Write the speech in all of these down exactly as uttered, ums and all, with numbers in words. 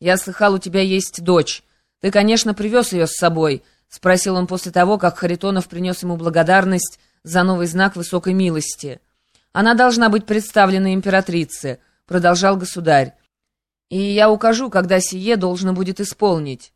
«Я слыхал, у тебя есть дочь. Ты, конечно, привез ее с собой», — спросил он после того, как Харитонов принес ему благодарность за новый знак высокой милости. «Она должна быть представлена императрице», — продолжал государь. «И я укажу, когда сие должно будет исполнить».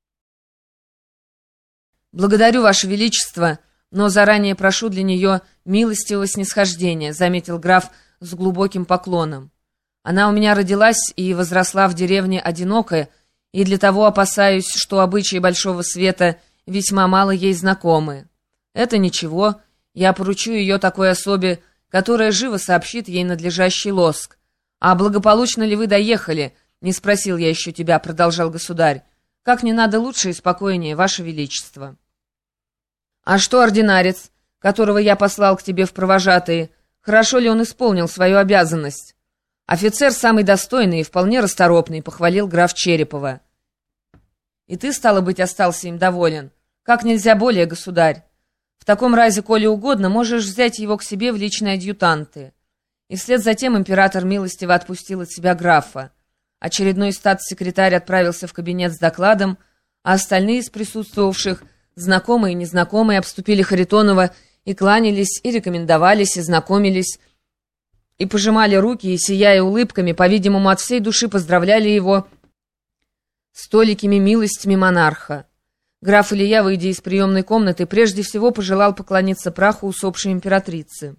«Благодарю, Ваше Величество, но заранее прошу для нее милостивого снисхождения», — заметил граф с глубоким поклоном. «Она у меня родилась и возросла в деревне одинокая, и для того опасаюсь, что обычаи Большого Света весьма мало ей знакомы. Это ничего, я поручу ее такой особе, которая живо сообщит ей надлежащий лоск. А благополучно ли вы доехали? Не спросил я еще тебя», — продолжал государь. «Как не надо лучше и спокойнее, Ваше Величество». «А что ординарец, которого я послал к тебе в провожатые, хорошо ли он исполнил свою обязанность?» «Офицер самый достойный и вполне расторопный», — похвалил граф Черепова. «И ты, стало быть, остался им доволен? Как нельзя более, государь. В таком разе, коли угодно, можешь взять его к себе в личные адъютанты». И вслед за тем император милостиво отпустил от себя графа. Очередной статс-секретарь отправился в кабинет с докладом, а остальные из присутствовавших, знакомые и незнакомые, обступили Харитонова и кланялись, и рекомендовались, и знакомились, и пожимали руки, и, сияя улыбками, по-видимому, от всей души поздравляли его с толикими милостями монарха. Граф Илья, выйдя из приемной комнаты, прежде всего пожелал поклониться праху усопшей императрицы.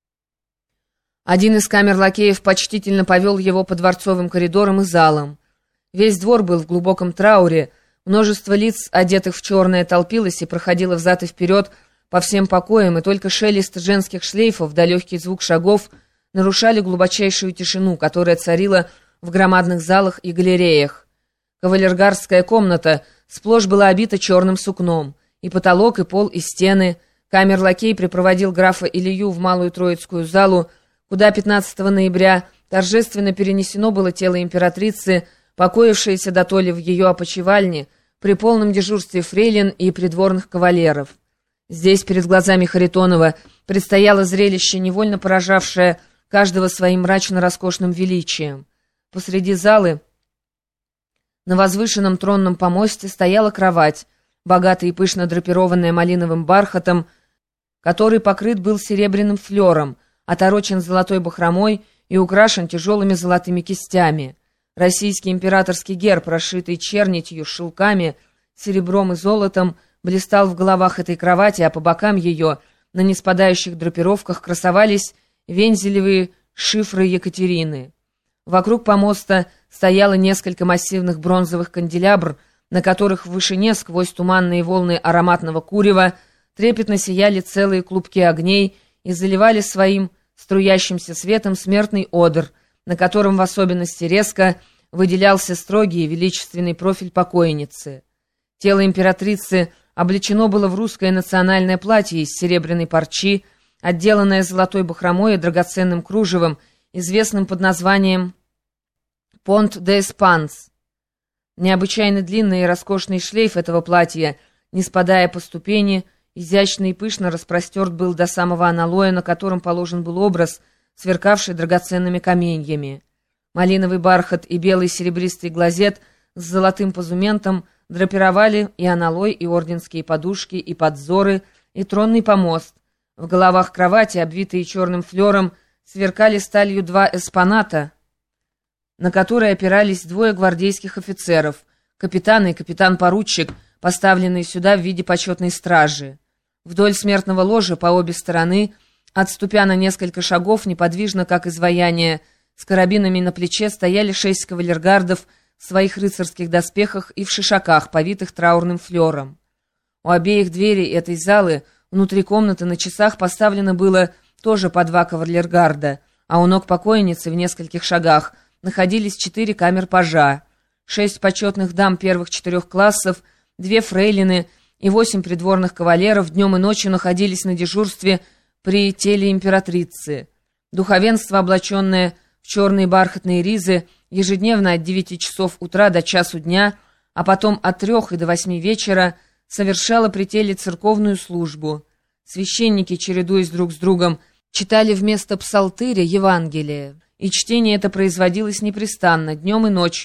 Один из камер-лакеев почтительно повел его по дворцовым коридорам и залам. Весь двор был в глубоком трауре, множество лиц, одетых в черное, толпилось и проходило взад и вперед по всем покоям, и только шелест женских шлейфов да легкий звук шагов нарушали глубочайшую тишину, которая царила в громадных залах и галереях. Кавалергардская комната сплошь была обита черным сукном, и потолок, и пол, и стены. Камер-лакей припроводил графа Илью в Малую Троицкую залу, куда пятнадцатого ноября торжественно перенесено было тело императрицы, покоившееся дотоле в ее опочивальне, при полном дежурстве фрейлин и придворных кавалеров. Здесь перед глазами Харитонова предстояло зрелище, невольно поражавшее каждого своим мрачно-роскошным величием. Посреди залы на возвышенном тронном помосте стояла кровать, богато и пышно драпированная малиновым бархатом, который покрыт был серебряным флером, оторочен золотой бахромой и украшен тяжелыми золотыми кистями. Российский императорский герб, расшитый чернитью, шелками, серебром и золотом, блистал в головах этой кровати, а по бокам ее, на неспадающих драпировках, красовались вензелевые шифры Екатерины. Вокруг помоста стояло несколько массивных бронзовых канделябр, на которых в вышине, сквозь туманные волны ароматного курева, трепетно сияли целые клубки огней и заливали своим струящимся светом смертный одр, на котором в особенности резко выделялся строгий и величественный профиль покойницы. Тело императрицы облечено было в русское национальное платье из серебряной парчи, отделанное золотой бахромой и драгоценным кружевом, известным под названием «Понт де Эспанс». Необычайно длинный и роскошный шлейф этого платья, не спадая по ступени, изящно и пышно распростерт был до самого аналоя, на котором положен был образ, сверкавший драгоценными каменьями. Малиновый бархат и белый серебристый глазет с золотым позументом драпировали и аналой, и орденские подушки, и подзоры, и тронный помост. В головах кровати, обвитые черным флером, сверкали сталью два эспоната, на которые опирались двое гвардейских офицеров, капитан и капитан-поручик, поставленные сюда в виде почетной стражи. Вдоль смертного ложа по обе стороны, отступя на несколько шагов, неподвижно, как изваяние, с карабинами на плече, стояли шесть кавалергардов в своих рыцарских доспехах и в шишаках, повитых траурным флером. У обеих дверей этой залы внутри комнаты на часах поставлено было тоже по два кавалергарда, а у ног покойницы в нескольких шагах находились четыре камер-пажа, шесть почетных дам первых четырех классов, две фрейлины и восемь придворных кавалеров днем и ночью находились на дежурстве при теле императрицы. Духовенство, облаченное в черные бархатные ризы, ежедневно от девяти часов утра до часу дня, а потом от трех и до восьми вечера, совершало при теле церковную службу. Священники, чередуясь друг с другом, читали вместо псалтыря Евангелие, и чтение это производилось непрестанно, днем и ночью,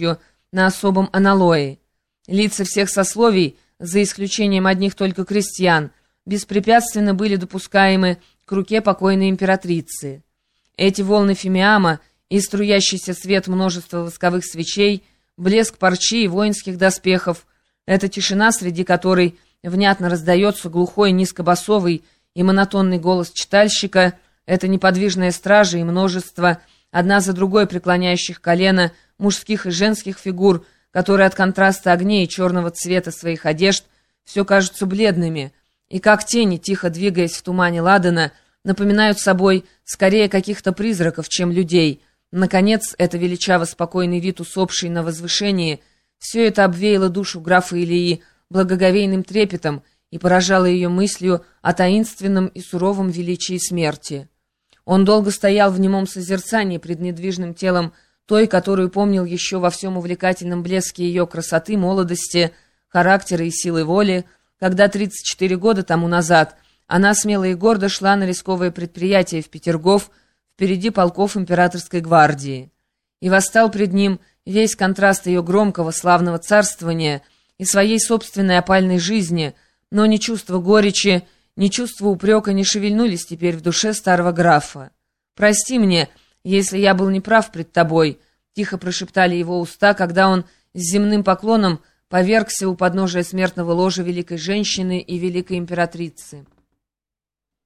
на особом аналое. Лица всех сословий, за исключением одних только крестьян, беспрепятственно были допускаемы к руке покойной императрицы. Эти волны фимиама и струящийся свет множества восковых свечей, блеск парчи и воинских доспехов, эта тишина, среди которой внятно раздается глухой, низкобасовый и монотонный голос читальщика, это неподвижная стража и множество, одна за другой преклоняющих колено, мужских и женских фигур, которые от контраста огней и черного цвета своих одежд все кажутся бледными, и как тени, тихо двигаясь в тумане ладана, напоминают собой скорее каких-то призраков, чем людей. Наконец, это величаво спокойный вид, усопший на возвышении, все это обвеяло душу графа Илии благоговейным трепетом и поражало ее мыслью о таинственном и суровом величии смерти. Он долго стоял в немом созерцании пред недвижным телом той, которую помнил еще во всем увлекательном блеске ее красоты, молодости, характера и силы воли, когда тридцать четыре года тому назад она смело и гордо шла на рисковое предприятие в Петергоф впереди полков императорской гвардии. И восстал пред ним весь контраст ее громкого славного царствования и своей собственной опальной жизни, но ни чувство горечи, ни чувство упрека не шевельнулись теперь в душе старого графа. «Прости мне, если я был неправ пред тобой», — тихо прошептали его уста, когда он с земным поклоном повергся у подножия смертного ложа великой женщины и великой императрицы.